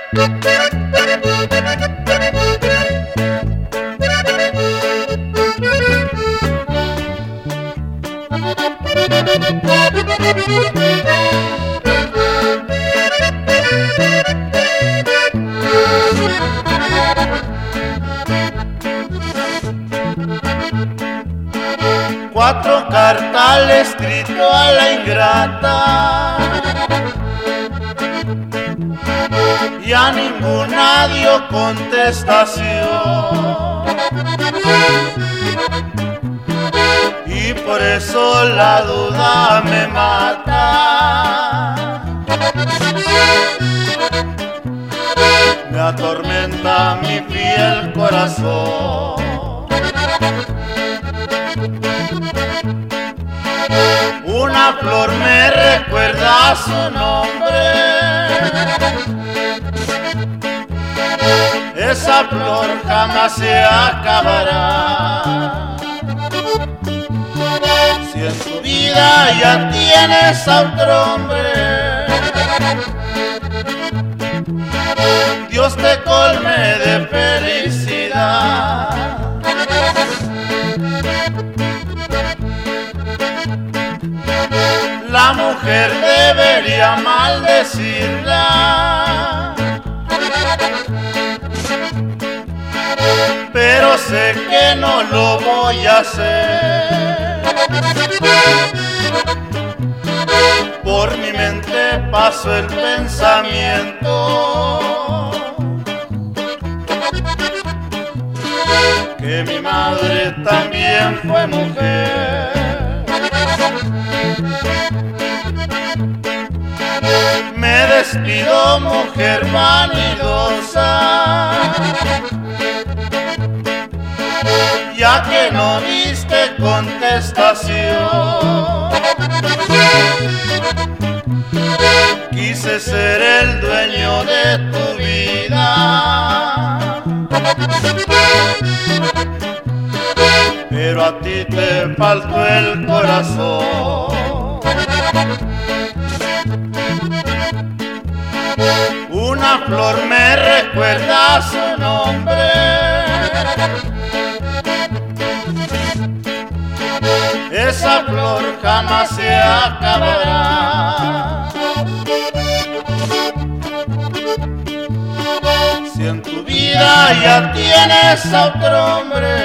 Cuatro cartas le he escrito a la ingrata y a ninguna dio contestación, y por eso la duda me mata, me atormenta mi fiel corazón. Una flor me recuerda su nombre, esa flor jamás se acabará. Si en tu vida ya tienes a otro hombre, Dios te colme de felicidad. La mujer debería maldecirla, pero sé que no lo voy a hacer. Por mi mente pasó el pensamiento que mi madre también fue mujer. Me despido, mujer vanidosa, ya que no diste contestación. Quise ser el dueño de tu vida, pero a ti te faltó el corazón. Una flor me recuerda su nombre, esa flor jamás se acabará. Si en tu vida ya tienes a otro hombre,